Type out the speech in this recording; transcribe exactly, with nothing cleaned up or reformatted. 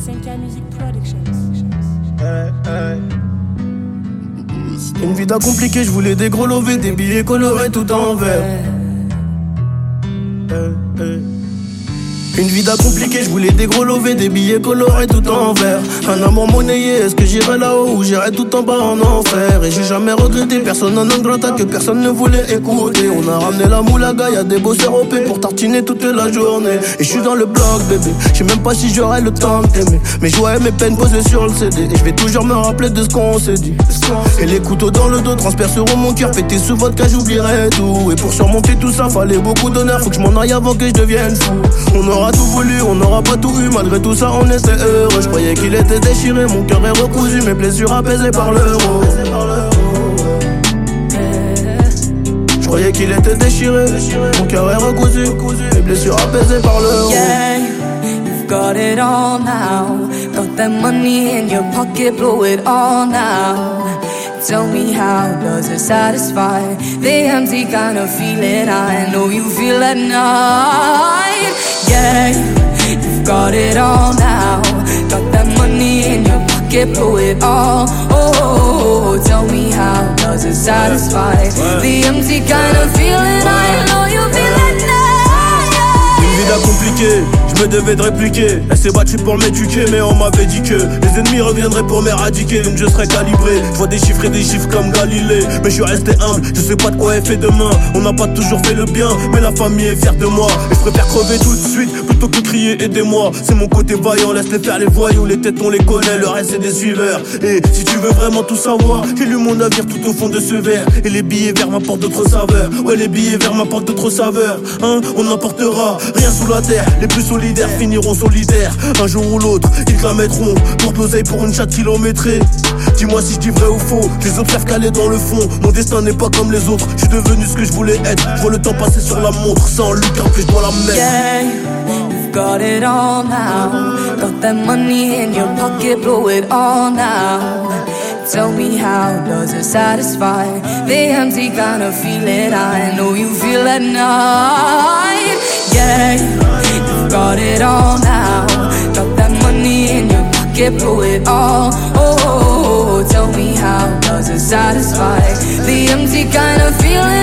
S N K Music Productions. Hey, hey. Une vie compliquée, je voulais des gros lovés, des billets colorés tout en vert. Hey, hey. Une vie compliquée, je voulais des gros lovés, des billets colorés tout en vert. Un amour monnayé, est-ce que j'irai là-haut ou j'irai tout en bas en enfer? Et j'ai jamais regretté, personne en ingrata que personne ne voulait écouter. On a ramené la moulaga, y'a des bosseurs O P pour tartiner toute la journée. Et je suis dans le bloc bébé, je sais même pas si j'aurai le temps de t'aimer. Mes joies et mes peines posées sur le C D. Et je vais toujours me rappeler de ce qu'on s'est dit. Et les couteaux dans le dos transperceront mon cœur. Pété sous vodka, j'oublierai tout. Et pour surmonter tout ça, fallait beaucoup d'honneur. Faut que je m'en aille avant que je devienne fou. On aura tout voulu, on n'aura pas tout eu. Malgré tout ça, on était heureux. Je croyais qu'il était déchiré, mon cœur est recousu. Mes blessures apaisées par l'euro. Je croyais qu'il était déchiré, mon cœur est recousu. Mes blessures apaisées par l'euro. Yeah, you've got it all now. Got that money in your pocket, blow it all now. Tell me, how does it satisfy the empty kind of feeling I know you feel at night? Yeah, you've got it all now. Got that money in your pocket, blow it all. Oh, tell me, how does it satisfy the empty kind of feeling I know you feel at night? Une vie compliquée, je me devais de répliquer. Elle s'est battue pour m'éduquer, mais on m'avait dit que les ennemis reviendraient pour m'éradiquer. Donc je serais calibré, je vois des chiffres et des chiffres comme Galilée. Mais je suis resté humble, je sais pas de quoi est fait demain. On n'a pas toujours fait le bien, mais la famille est fière de moi. Et je préfère crever tout de suite, plutôt que crier aidez-moi. C'est mon côté vaillant, laisse-les faire les voyous. Les têtes on les connaît, le reste c'est des suiveurs. Et si tu veux vraiment tout savoir, j'ai lu mon avenir tout au fond de ce verre. Et les billets verts m'apportent d'autres saveurs. Ouais, les billets verts m'apportent d'autres saveurs. Hein, on n'emportera rien sous la terre. Les plus solidaires finiront solidaires. Un jour ou l'autre, ils te la mettront. Pour de l'oseille pour une chatte kilométrée. Dis-moi si je dis vrai ou faux. Je les observe calés dans le fond. Mon destin n'est pas comme les autres. Je suis devenu ce que je voulais être. Je vois le temps passer sur la montre. Sans Lucas que je dois la mettre. Yeah, you've got it all now. Got that money in your pocket, blow it all now. Tell me, how does it satisfy the empty kind of feeling I know you feel at night? Yeah, you've got it all now. Got that money in your pocket, blow it all. Oh, tell me, how does it satisfy the empty kind of feeling